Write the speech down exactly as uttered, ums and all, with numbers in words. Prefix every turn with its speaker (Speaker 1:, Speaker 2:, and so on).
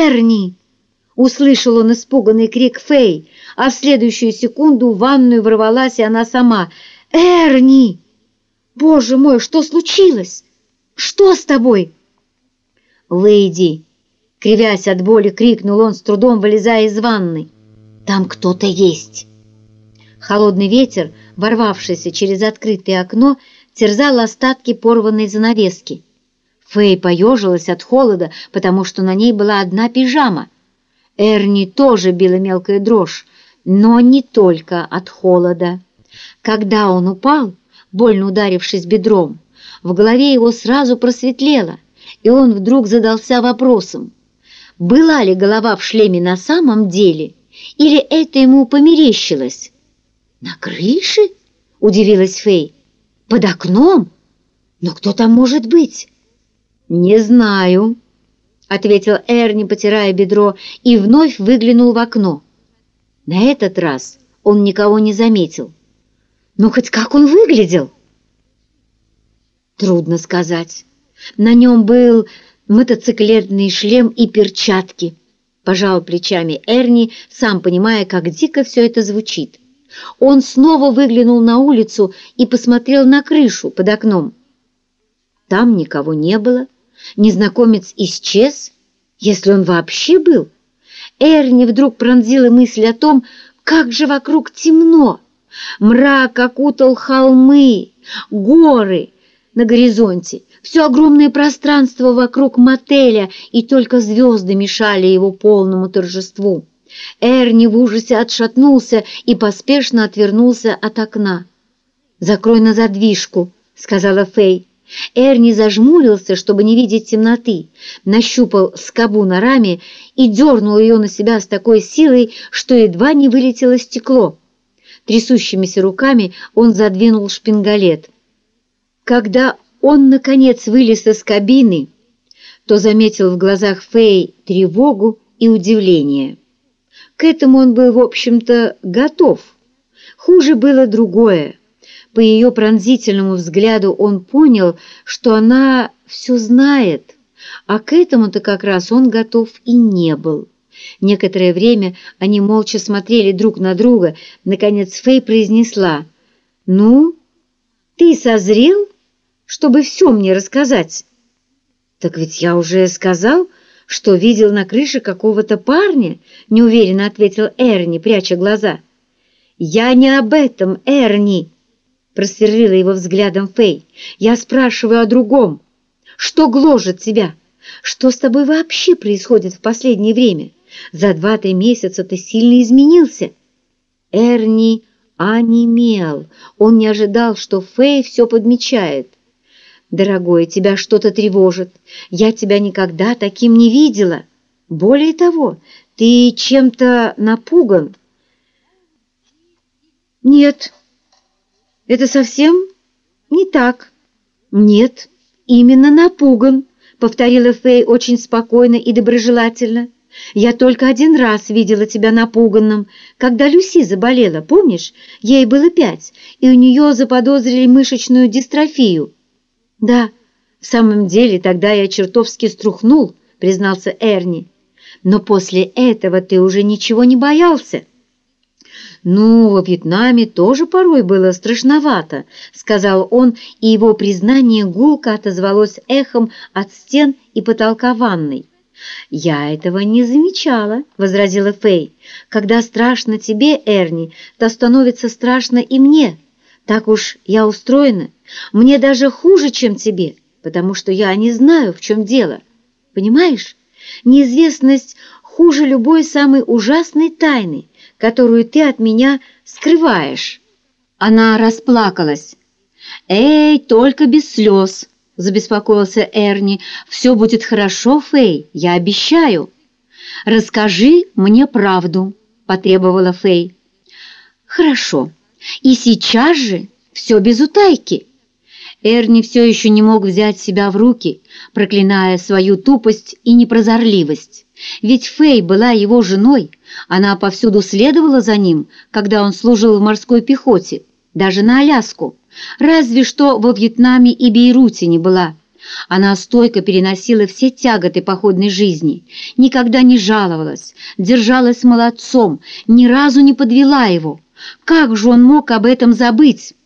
Speaker 1: Эрни!» Услышал он испуганный крик Фэй, а в следующую секунду в ванную ворвалась и она сама. «Эрни! Боже мой, что случилось? Что с тобой?» «Выйди!» — кривясь от боли, крикнул он, с трудом вылезая из ванны. «Там кто-то есть!» Холодный ветер, ворвавшийся через открытое окно, терзал остатки порванной занавески. Фэй поежилась от холода, потому что на ней была одна пижама. Эрни тоже била мелкая дрожь, но не только от холода. Когда он упал, больно ударившись бедром, в голове его сразу просветлело, и он вдруг задался вопросом, была ли голова в шлеме на самом деле, или это ему померещилось. «На крыше?» — удивилась Фэй. «Под окном? Но кто там может быть?» «Не знаю», — ответил Эрни, потирая бедро, и вновь выглянул в окно. На этот раз он никого не заметил. «Ну, хоть как он выглядел?» «Трудно сказать. На нем был мотоциклетный шлем и перчатки», — пожал плечами Эрни, сам понимая, как дико все это звучит. Он снова выглянул на улицу и посмотрел на крышу под окном. Там никого не было. Незнакомец исчез, если он вообще был. Эрни вдруг пронзила мысль о том, как же вокруг темно. Мрак окутал холмы, горы на горизонте, все огромное пространство вокруг мотеля, и только звезды мешали его полному торжеству. Эрни в ужасе отшатнулся и поспешно отвернулся от окна. «Закрой на задвижку», — сказала Фэй. Эрни зажмурился, чтобы не видеть темноты, нащупал скобу на раме и дернул ее на себя с такой силой, что едва не вылетело стекло. Трясущимися руками он задвинул шпингалет. Когда он, наконец, вылез из кабины, то заметил в глазах Фэй тревогу и удивление. К этому он был, в общем-то, готов. Хуже было другое. По ее пронзительному взгляду он понял, что она все знает, а к этому-то как раз он готов и не был. Некоторое время они молча смотрели друг на друга. Наконец Фэй произнесла: «Ну, ты созрел, чтобы все мне рассказать?» «Так ведь я уже сказал, что видел на крыше какого-то парня», — неуверенно ответил Эрни, пряча глаза. «Я не об этом, Эрни», — просверлила его взглядом Фэй. «Я спрашиваю о другом. Что гложет тебя? Что с тобой вообще происходит в последнее время? За два-три месяца ты сильно изменился». Эрни онемел. Он не ожидал, что Фэй все подмечает. «Дорогой, тебя что-то тревожит. Я тебя никогда таким не видела. Более того, ты чем-то напуган». «Нет, это совсем не так». «Нет, именно напуган», — повторила Фэй очень спокойно и доброжелательно. «Я только один раз видела тебя напуганным, когда Люси заболела, помнишь? Ей было пять, и у нее заподозрили мышечную дистрофию». «Да, в самом деле тогда я чертовски струхнул», — признался Эрни. «Но после этого ты уже ничего не боялся». «Ну, во Вьетнаме тоже порой было страшновато», — сказал он, и его признание гулко отозвалось эхом от стен и потолка ванной. «Я этого не замечала», — возразила Фэй. «Когда страшно тебе, Эрни, то становится страшно и мне. Так уж я устроена. Мне даже хуже, чем тебе, потому что я не знаю, в чем дело. Понимаешь? Неизвестность хуже любой самой ужасной тайны, которую ты от меня скрываешь». Она расплакалась. «Эй, только без слез», — забеспокоился Эрни. «Все будет хорошо, Фэй, я обещаю». «Расскажи мне правду», — потребовала Фэй. «Хорошо. И сейчас же все без утайки». Эрни все еще не мог взять себя в руки, проклиная свою тупость и непрозорливость. Ведь Фэй была его женой, она повсюду следовала за ним, когда он служил в морской пехоте, даже на Аляску. Разве что во Вьетнаме и Бейруте не была. Она стойко переносила все тяготы походной жизни, никогда не жаловалась, держалась молодцом, ни разу не подвела его. Как же он мог об этом забыть?